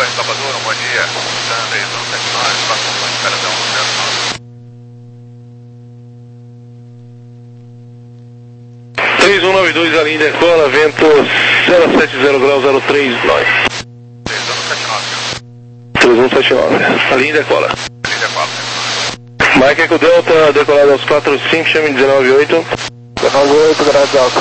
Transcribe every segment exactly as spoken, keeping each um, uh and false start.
Torre Salvador, bom dia. três um sete nove, próximo de Caradão, zero nove. três um nove dois, a linha decola, vento zero sete zero graus, zero três nove. três um sete nove. três um sete nove, a linha decola. A linha decola. Mike Eco Delta, decolado aos quatro cinco, chame dezenove oito. dezenove oito, graus Delta.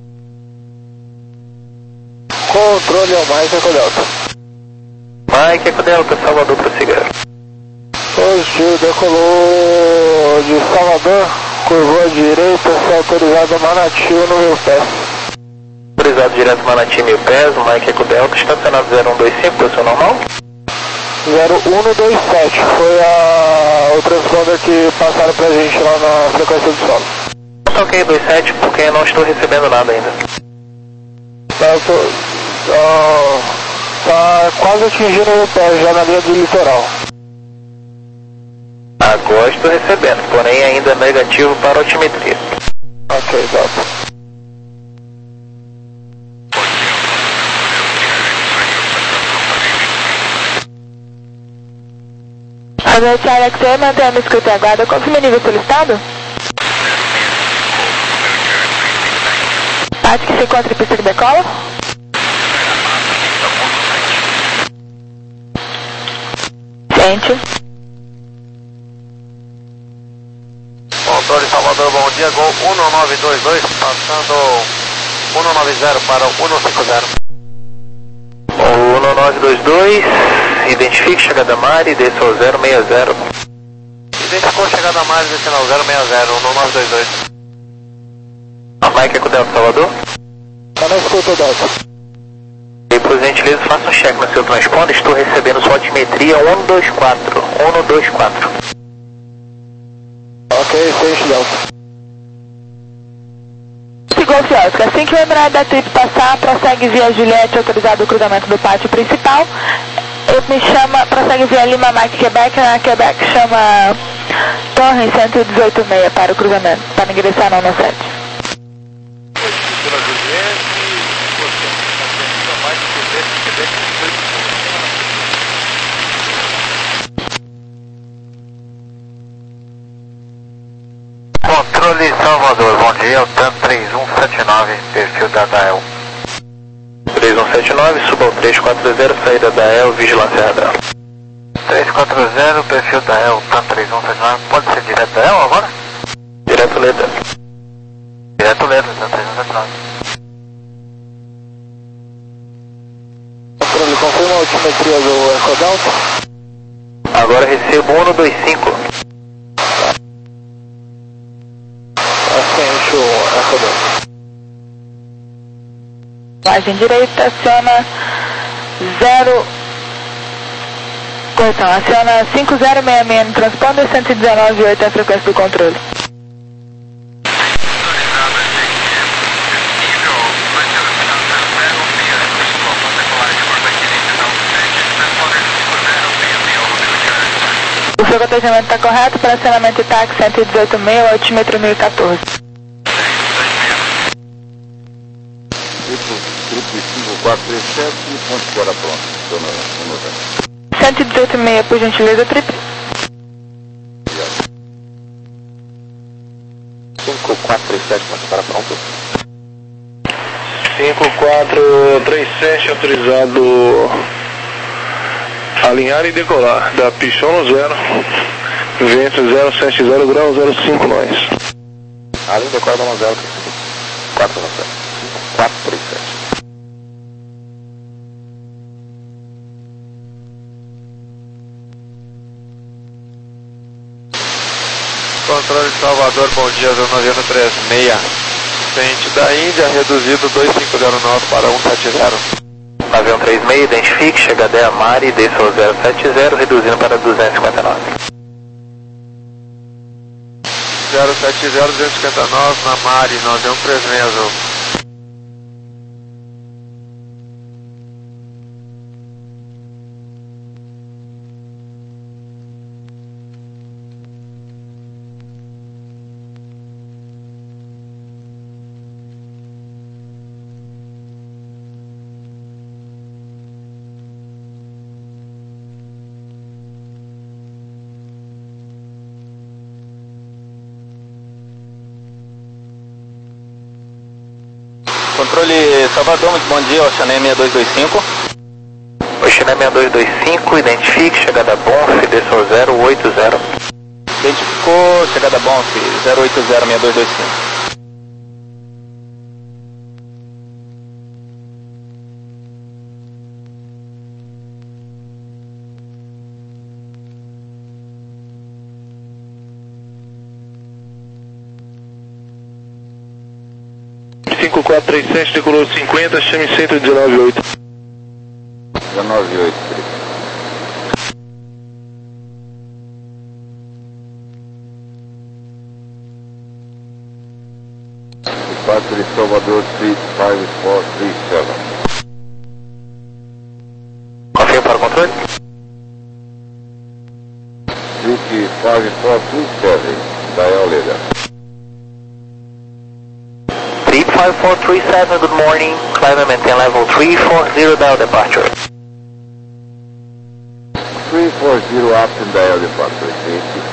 Controle ao Mike Eco Delta. Mike Eco Delta, Salvador, prossiga. Positivo, decolou de Salvador, curvou à direita, se autorizado Manati no mil pés. Autorizado direto Manati mil pés, Mike Eco Delta, estacionado zero um dois cinco, posição normal. zero um dois sete, foi a, o transponder que passaram pra gente lá na frequência do solo. Tá ok, dois sete, porque eu não estou recebendo nada ainda. Tá, eu tô, ó, tá quase atingindo o pé, já na linha do litoral. Agora estou recebendo, porém ainda negativo para a altimetria. Ok, Delta. Aviante Alex, mantendo escuta e aguarda. Confirme o nível solicitado? Parte que se encontra em pista que decola? Sente. Controle Salvador, bom dia, Gol um nove dois dois, passando um nove zero para o um cinco zero. um nove dois dois, identifique chegada Mari, desça ao zero seis zero. Identificou chegada mais descendo ao zero seis zero, um nove dois dois. Mike Eco Delta, Salvador. Tá na escuta, Delta. E por gentileza, faça um check no seu transponder, estou recebendo sua altimetria um dois quatro, um dois quatro. Ok, fecho, Delta. Golf Oscar, assim que o Emirado da trip passar, prossegue via Juliette, autorizado o cruzamento do pátio principal. Ele me chama, prossegue via Lima Mike Quebec, na Quebec chama Torre cento e dezoito seis para o cruzamento, para ingressar na no sete. Pela Juliette, você está mais Quebec, Quebec Controle Salvador, bom dia, o T A M três um sete nove, perfil da D A E L. três um sete nove, suba ao três quatro zero, saída da E L, vigilância radar. três quatro zero, perfil da E L, T A M três um sete nove, pode ser direto da E L agora? Direto letra. Direto letra, T A M três um sete nove. Controle, confirma a altimetria do Eco Delta. Agora recebo um dois cinco. Ascente o Eco Delta. Margem direita, aciona zero. Correção, aciona cinco zero seis seis no transponder, cento e dezenove vírgula oito é a frequência do controle. O seu acompanhamento está correto para acionamento TAC cento e dezoito vírgula seis, altímetro mil e quatorze. Grupo cinco quatro três sete, ponto fora pronto. Estou no, no cento e dezoito vírgula seis, por gentileza, trip. cinco quatro três sete, ponto fora pronto. cinco quatro três sete, autorizado alinhar e decolar, da Pichon no zero, vento zero sete zero grau, zero cinco nós. A linha decola no zero, quatro quatro três sete. Controle Salvador, bom dia, zona noventa e três seis. Frente da Índia, reduzido dois cinco zero nove para um sete zero. Avião três seis, identifique, chegada a Mari, desça ao zero sete zero, reduzindo para duzentos e cinquenta e nove. zero sete zero, duzentos e cinquenta e nove na Mari, noventa e três seis azul. Controle Salvador, muito bom dia, Oceané seis dois dois cinco. Oceané seis dois dois cinco, identifique, chegada Bonf, desceu zero oito zero. Identificou, chegada Bonf, zero oito zero seis dois dois cinco. cinco quatro três sete, decolou cinquenta, chame cento e dezenove oito. dezenove oito, Felipe. Departure de Salvador Street cinco quatro três sete. Confirma para o controle? Street cinco quatro três sete, dial leader. three five four three seven, good morning. Climb and maintain level three four zero, dial departure. three four zero up and dial departure, safety.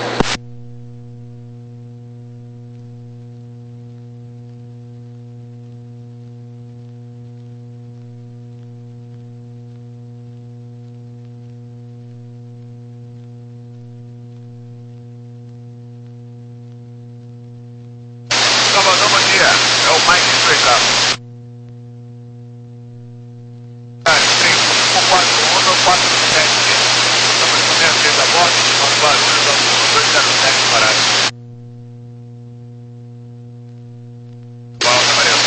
Salvador, bom dia. É o Mike Straight Up. cinco quatro um quatro sete. Estamos com a mesa a bordo, nós barulhos da dois zero sete parado. Volta, Maria.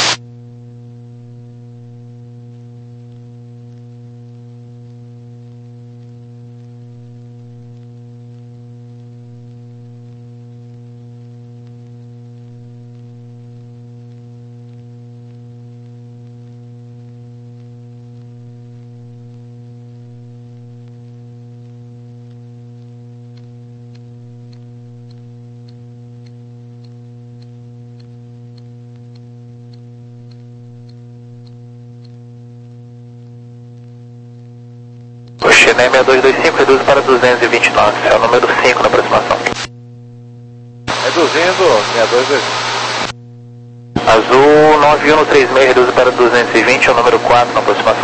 Oceané seis dois dois cinco, reduz para duzentos e vinte e nove, é o número cinco na aproximação. Reduzindo, seis dois dois cinco. Azul nove um três seis, reduz para duzentos e vinte, é o número quatro na aproximação.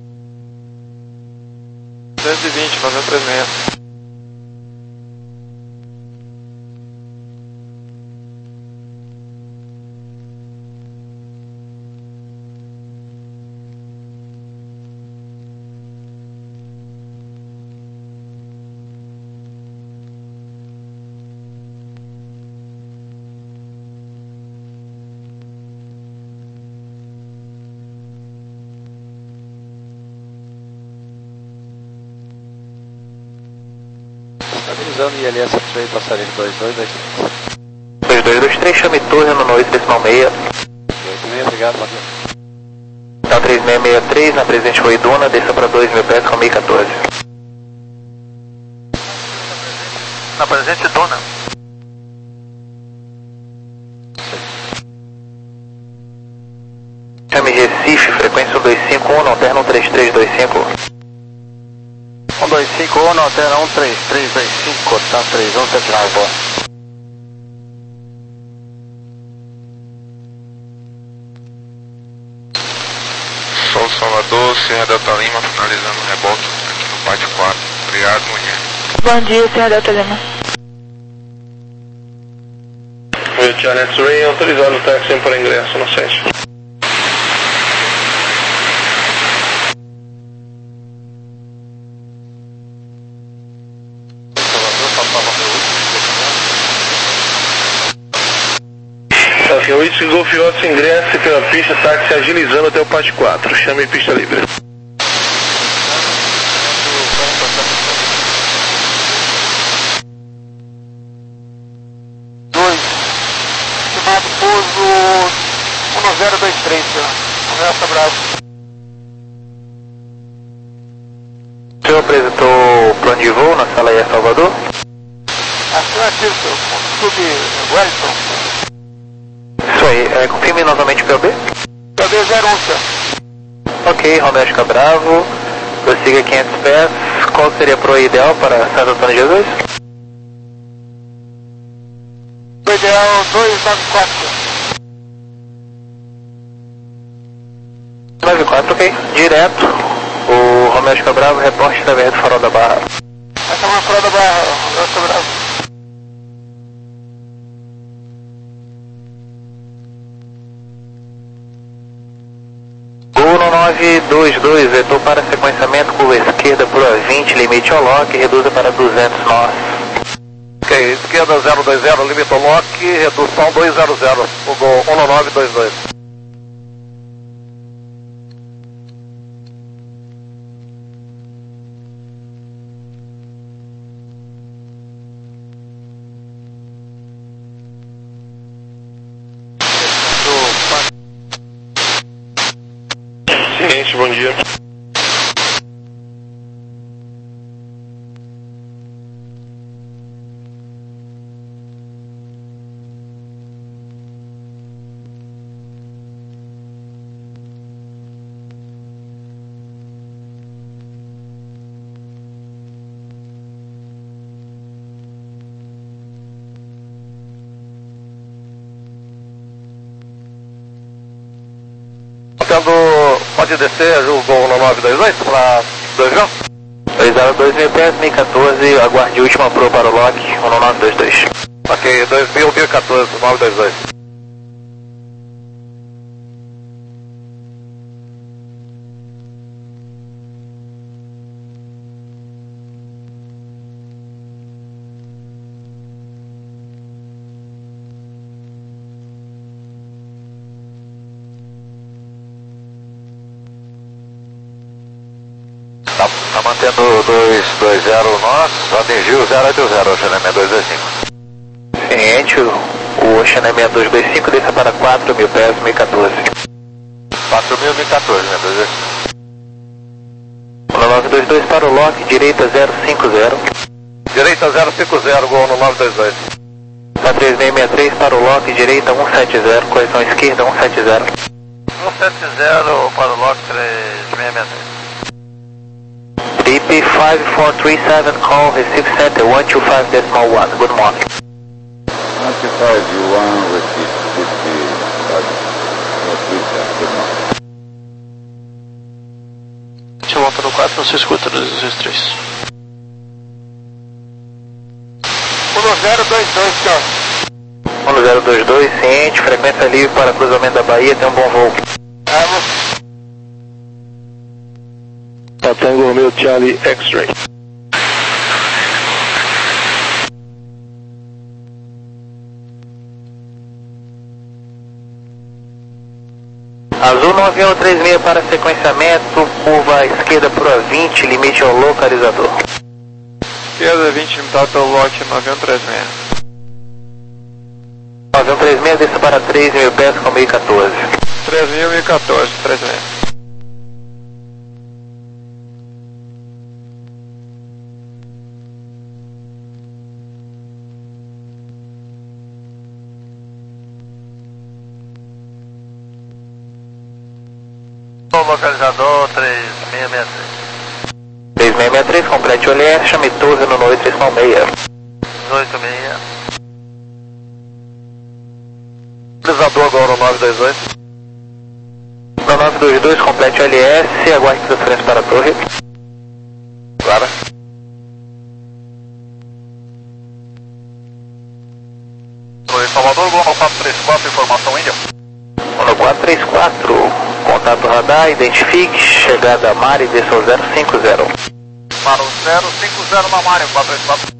duzentos e vinte, nove um três seis. Estabilizando I L S Trade, passarinho dois dois dois três. dois dois dois três, chame torre no oito decimal seis. oito seis, obrigado, Matheus. Tá três seis seis três, na Presidente Rui Duna, desça para dois mil pés com mil e quatorze. Na Presidente Duna. Chame Recife, frequência um dois cinco um, alterna um três três dois cinco. um dois cinco um, altera um três três dois cinco, tá três um sete nove, boa. Sol Salvador, Serra Delta Lima, finalizando o reboque aqui no Pátio quatro. Obrigado, bom dia. Bom dia, Serra Delta Lima. Oi, Janet Ray, autorizado o táxi para ingresso no sete. Whisky Golf Yacht, ingresse pela pista, táxi agilizando até o Pátio quatro. Chame pista livre. dois, estimado pouso um zero dois três, senhor. Conversa bravo. O senhor apresentou o plano de voo na sala I A Salvador? Afirmativo, senhor. Sub Wellington. Isso aí, é, confirme novamente o P O B. P O B zero um, senhor. Ok, Romeo Oscar Bravo, prossiga quinhentos pés. Qual seria a proa ideal para Santo Antônio de Jesus? O ideal dois nove quatro. quatro, ok. Direto, o Romeo Oscar Bravo, reporte através do farol da Barra. Vai chamar o farol da Barra, Romeo Oscar Bravo. Gol no nove dois dois, vetor para sequenciamento, curva esquerda por A vinte, limite ao lock, reduza para duzentos nós. Ok, esquerda zero dois zero, limite ao lock, redução dois zero zero, o gol um nove dois dois. Ciente, bom dia. Tendo, pode descer o gol no nove dois dois para dois mil? dois zero dois mil pés, mil e quatorze, aguarde última pro para o lock, um nove dois dois. Ok, dois mil, mil e quatorze, nove dois dois. Tá, tá mantendo dois dois zero nós, atingiu zero oito zero, Ocean M dois dois cinco. Ciente, o Ocean M dois dois cinco desça para quatro mil pés, mil e quatorze. quatro mil, mil e quatorze, M dois dois cinco. um nove dois dois para o lock, direita zero cinco zero. Direita zero cinco zero, gol no nove dois dois. Para três seis seis três para o lock, direita um sete zero, correção esquerda um sete zero. um sete zero para o lock três seis seis três. D P five four three seven, call Recife Center one two five decimal one. Good morning. one two five one, Recife, fifty-five, good morning. Deixa eu voltar no quatro, não se escuta dois dois três. um zero dois dois, senhor. um zero dois dois, ciente, frequência livre para cruzamento da Bahia, tem um bom voo. Tango Romeo Charlie X-Ray. Azul nove um três seis para sequenciamento, curva esquerda por A vinte, limite ao localizador. Esquerda vinte, limitado pelo lote nove um três seis. nove um três seis, desça para três mil pés com mil e quatorze. três mil, mil e quatorze, três seis. Localizador três seis seis três. três seis seis três, complete o L R, chame torre no oito seis seis. oito seis. Localizador agora no nove dois dois. No nove dois dois, complete o L S, aguarde transferência para a torre. Clara. Oi, Salvador, gol no quatro três quatro, informação Índia. No quatro três quatro, contato radar, identifique, chegada a Mari, desça ao zero cinco zero. Para o zero cinco zero na Mário, quatro três quatro.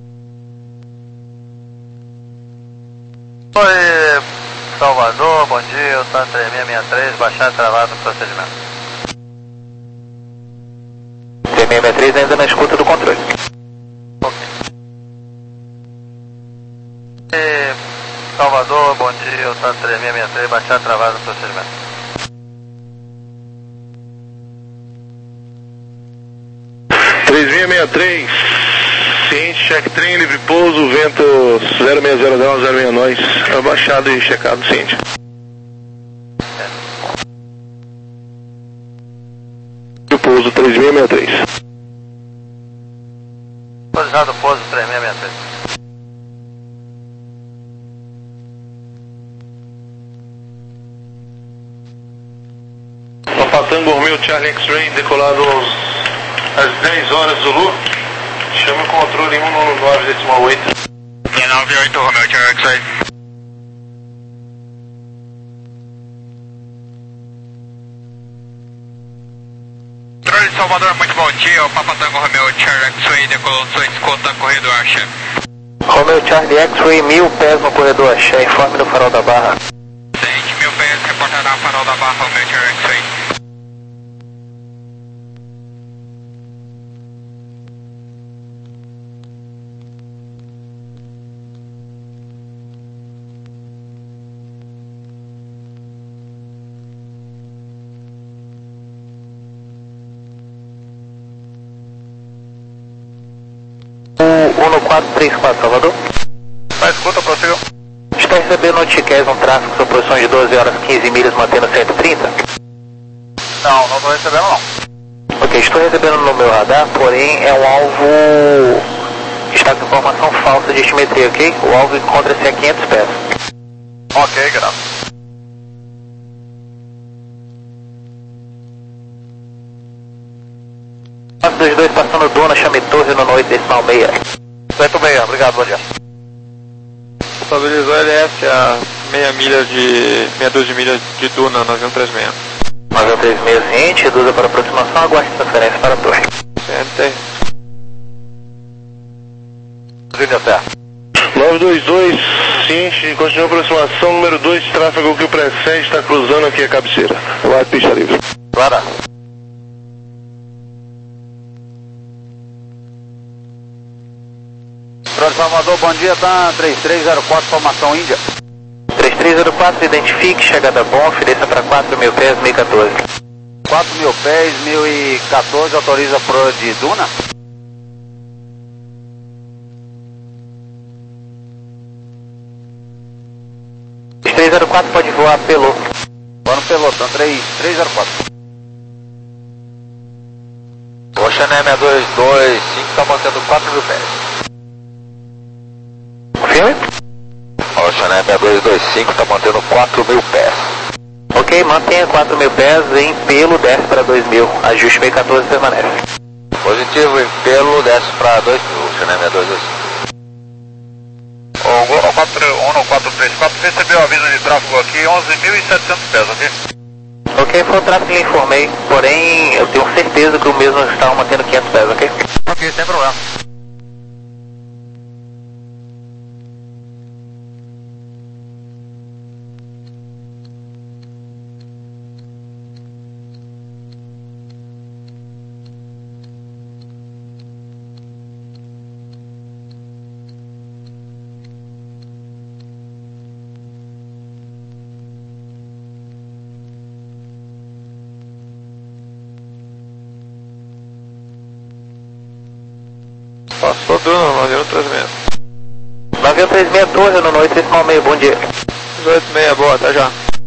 Oi, Salvador, bom dia, o Tan três seis seis três, baixar travado no procedimento. três seis seis três ainda na escuta do controle. Ok. E, Salvador, bom dia, o Tan três seis seis três, baixar travado no procedimento. três seis seis três, ciente, check trem, livre pouso, vento zero seis zero zero zero seis nós, abaixado e checado, ciente. O pouso três seis seis três. Autorizado pouso três seis seis três. Só Tango Romeo Charlie X-Ray, decolado aos, às dez horas Zulu. Chama o controle um nove nove decimal oito. um nove oito Romeo Charlie X-Ray. Controle de Salvador, muito bom dia. O Papa Tango Romeo Charlie X-Ray decolou sua escolta corredor Axé. Romeo Charlie X-Ray, mil pés no corredor Axé, informe no farol da Barra. Sente, mil pés, reportará farol da Barra, Romeo Charlie X-Ray. um quatro três quatro, Salvador. Tá, escuta, prossiga. Está recebendo notificações um tráfego sob posição de doze horas quinze milhas, mantendo cento e trinta? Não, não estou recebendo não. Ok, estou recebendo no meu radar, porém é um alvo que está com informação falsa de estimetria, ok? O alvo encontra-se a quinhentos pés. Ok, graças. nove dois dois passando Dona, chame Torre no noite decimal meia. cento e seis, obrigado, bom dia. Estabilizou L S a meia milha de. meia dúzia de milhas de Duna, nove um três seis. nove um três seis, ciente, reduza para aproximação, aguarde transferência para a torre. Sente. Linha certa. nove dois dois, ciente, continua a aproximação, número dois, tráfego que o precede está cruzando aqui a cabeceira. Vai, pista livre. Clara. Controle Salvador, bom dia, tá três três zero quatro, formação Índia. três três zero quatro, identifique, chegada bom, ofereça para quatro mil pés, mil e quatorze. quatro mil pés, mil e quatorze, autoriza pro de Duna? três três zero quatro pode voar pelo. Voa no pelotão, três três zero quatro. Ocean seis dois dois cinco está mantendo quatro mil pés. Filme? Ocean seis dois dois cinco está mantendo quatro mil pés. Ok, mantenha quatro mil pés, em pelo desce para dois mil, ajuste mil e quatorze permanece. Positivo, em pelo desce para dois mil, Ocean seis dois dois cinco. O quatro um quatro três quatro recebeu aviso de tráfego aqui, onze mil e setecentos pés, ok? Ok, foi o tráfego que lhe informei, porém eu tenho certeza que o mesmo estava mantendo quinhentos pés, ok? Ok, sem problema. Passou Duna, nove um três seis. nove um três seis, torre no noite decimal meio, bom dia. dezoito e meia, boa, até já.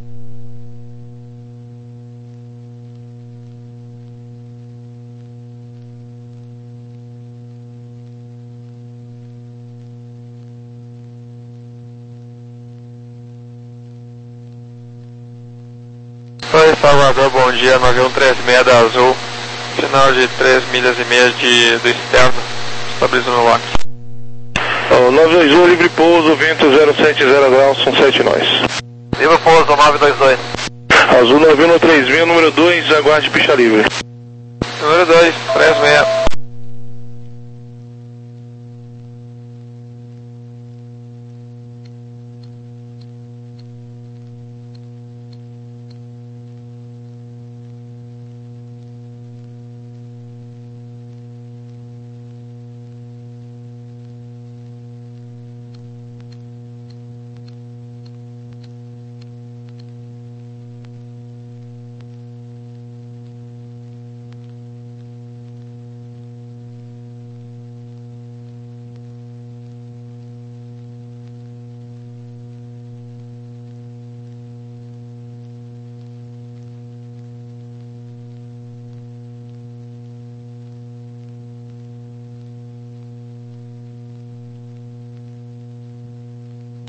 Oi, Salvador, bom dia, nove um três seis da Azul. Final de três milhas e meia de, do externo, estabilizando o lock. Oh, nove dois um, livre pouso, vento zero sete zero graus, são sete nós. Livre pouso, nove dois dois. Azul nove um três seis, número dois, aguarde pista livre. Número dois, três seis.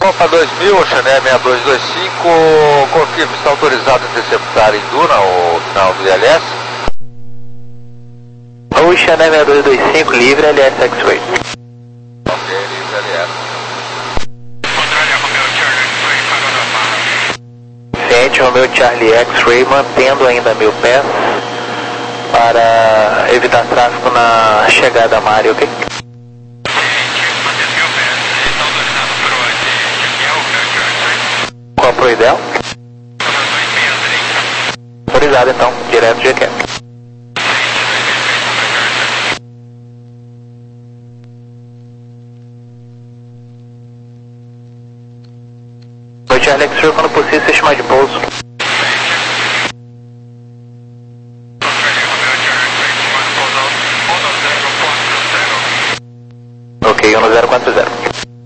Alfa dois mil, Oceané seis dois dois cinco, confirma, está autorizado a interceptar em Duna o final do I L S? Oceané seis dois dois cinco, livre L S X-Ray. Ok, livre L S. Ciente, Romeo Charlie X-Ray, mantendo ainda mil pés para evitar tráfego na chegada a Mari, ok? Qual pro ideal? Autorizado então, direto de G Q. Oi, Charlie X-Ray, quando possível, se chamar de pouso. Ok, um zero quatro zero.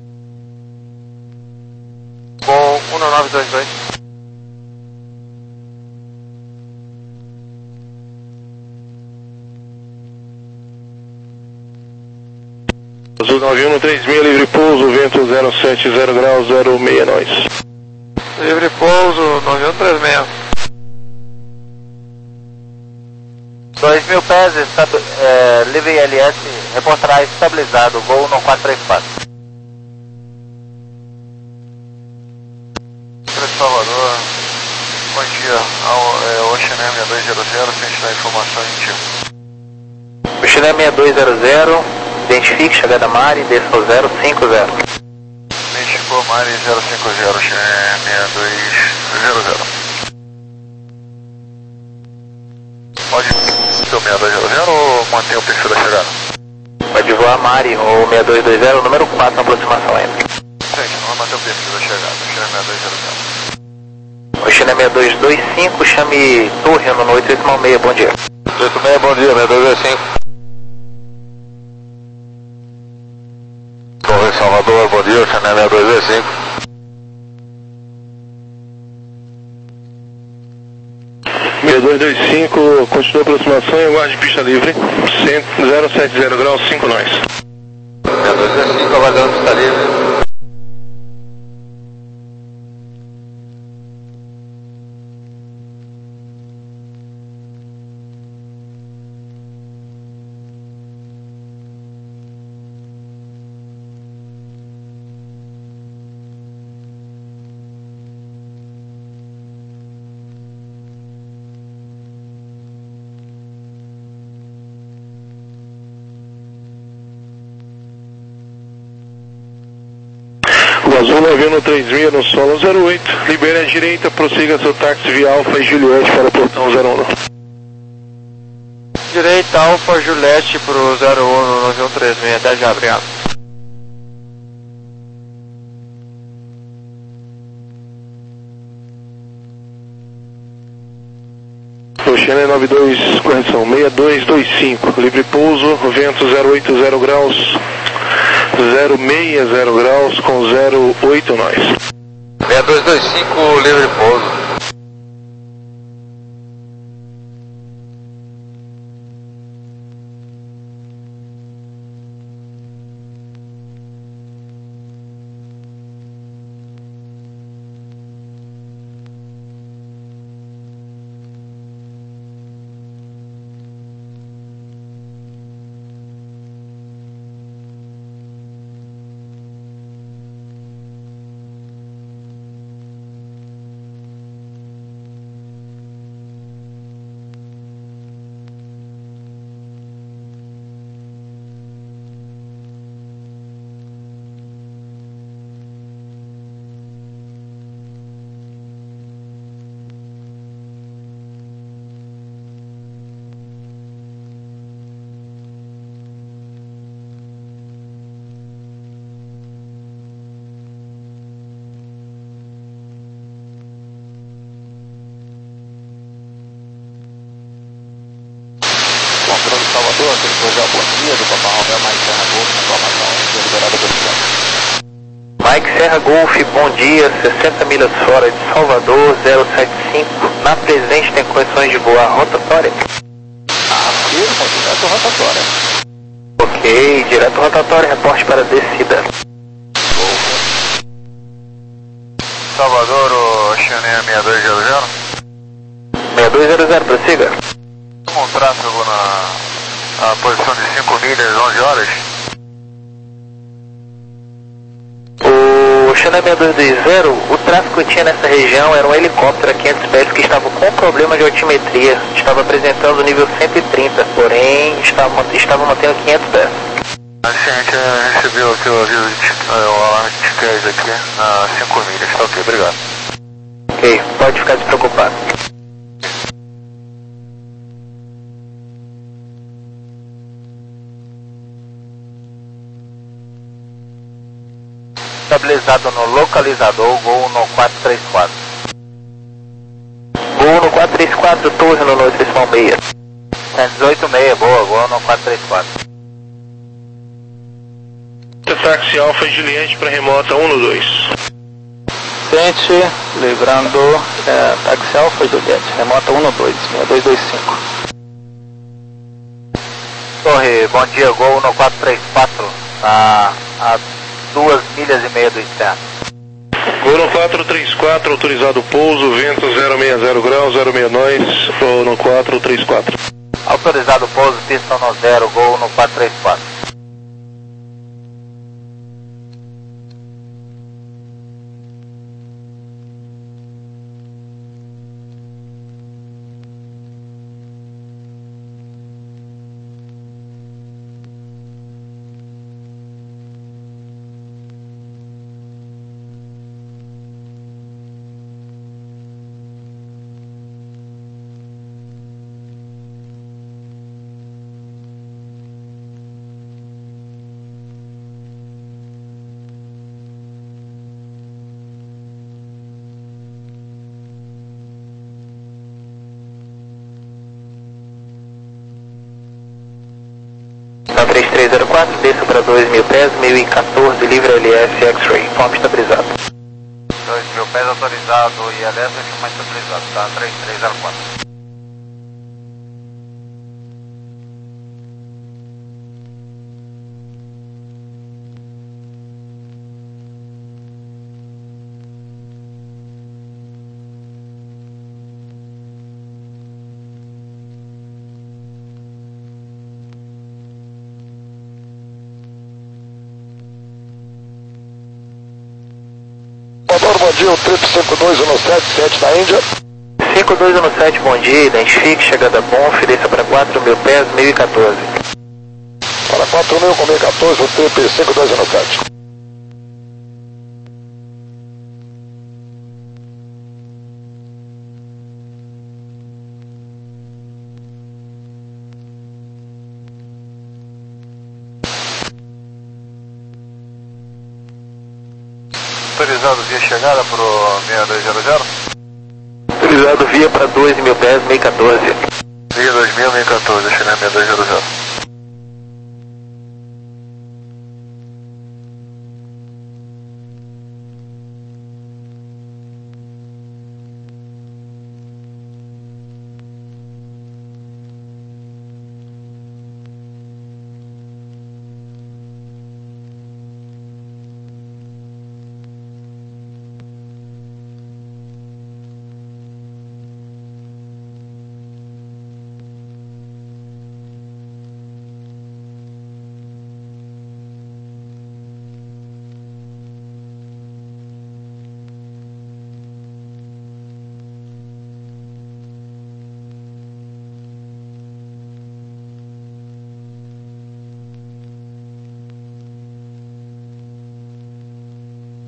Com um nove dois dois. Azul nove um três seis, livre pouso, vento zero sete zero graus, zero seis nós. Livre pouso, nove um três seis. dois mil pés, é, livre I L S, reportará estabilizado, voo no quatro três quatro. Salvador, bom dia, é, Oceané seis dois zero zero, ciente da informação em ti. Oceané seis dois zero zero, identifique chegada Mari, desça ao zero cinco zero. Identificou Mari zero cinco zero, Oceané seis dois zero zero. Pode ser o seis dois zero zero ou mantém o perfil da chegada? Pode voar Mari, ou seis dois dois zero, número quatro na aproximação ainda. Gente, vamos manter o perfil da chegada, Oceané seis dois zero zero. Oceané seis dois dois cinco, chame Torre no oito oito seis, bom dia. oito seis, bom dia, seis dois dois cinco. Torre Salvador, bom dia, Oceané seis dois dois cinco. seis dois dois cinco, continua a aproximação e aguarde pista livre, zero sete zero graus, cinco nós. seis dois dois cinco, aguardando pista livre. O Azul nove um três seis no solo zero oito, libere a direita, prossiga seu táxi via Alfa e Juliette para o portão zero um. Direita, Alfa, Juliette pro zero um no nove um três seis, até já, obrigado. Oceané nove dois, correção, seis dois dois cinco, livre pouso, vento zero oito zero graus, zero seis zero graus com zero oito nós. seis dois dois cinco, livre pouso. Controle Salvador, aquele projeto bom dia do Papa Romeo, Mike Serra Golf, informação, liberada pelo centro. Mike Serra Golf, bom dia, sessenta milhas fora de Salvador, zero sete cinco, na Presidente tem condições de voar rotatória? Ah, firma, direto rotatória. Ok, direto rotatória, reporte para descida. Salvador, o Xané seis dois zero zero. seis dois zero zero, prossiga. Um tráfego na a posição de cinco milhas, onze horas. O Xané seis dois dois zero, o tráfego que tinha nessa região era um helicóptero a quinhentos pés que estava com problema de altimetria. Estava apresentando o nível cento e trinta, porém estava, estava mantendo quinhentos pés. Assim, a gente recebeu aqui o aviso de o alarme de T aqui a cinco milhas. Tá ok, obrigado. Ok, pode ficar despreocupado. Estabilizado no localizador, Gol no quatro três quatro. Gol no quatro três quatro, torre no noite decimal seis. cento e dezoito seis, boa, Gol no quatro três quatro. Táxi Alfa Juliette para remota um no dois. Frente, livrando, é, táxi Alfa Juliette, remota um no dois, seis dois dois cinco. Torre, bom dia, Gol no quatro três quatro, a, a duas milhas e meia do externo. Gol no quatro três quatro, autorizado pouso, vento zero seis zero graus, zero seis nós, Gol no quatro três quatro. Autorizado pouso, pista no zero, Gol no quatro três quatro. três três zero quatro, desça para dois mil pés, mil e quatorze, livre L S X-Ray, forma estabilizado. dois mil pés autorizado e L S fica mais estabilizado, tá? três três zero quatro. Bom dia, o trip cinco dois um sete sete da Índia. cinco dois um sete, bom dia, identifique, chegada bom, desça para quatro mil pés, mil e quatorze. Para quatro mil com mil e quatorze, o trip cinco dois um sete. Autorizado via chegada para o seis dois zero zero? Autorizado via para dois mil pés, mil e quatorze. Via dois mil, mil e quatorze, Xané seis dois zero zero.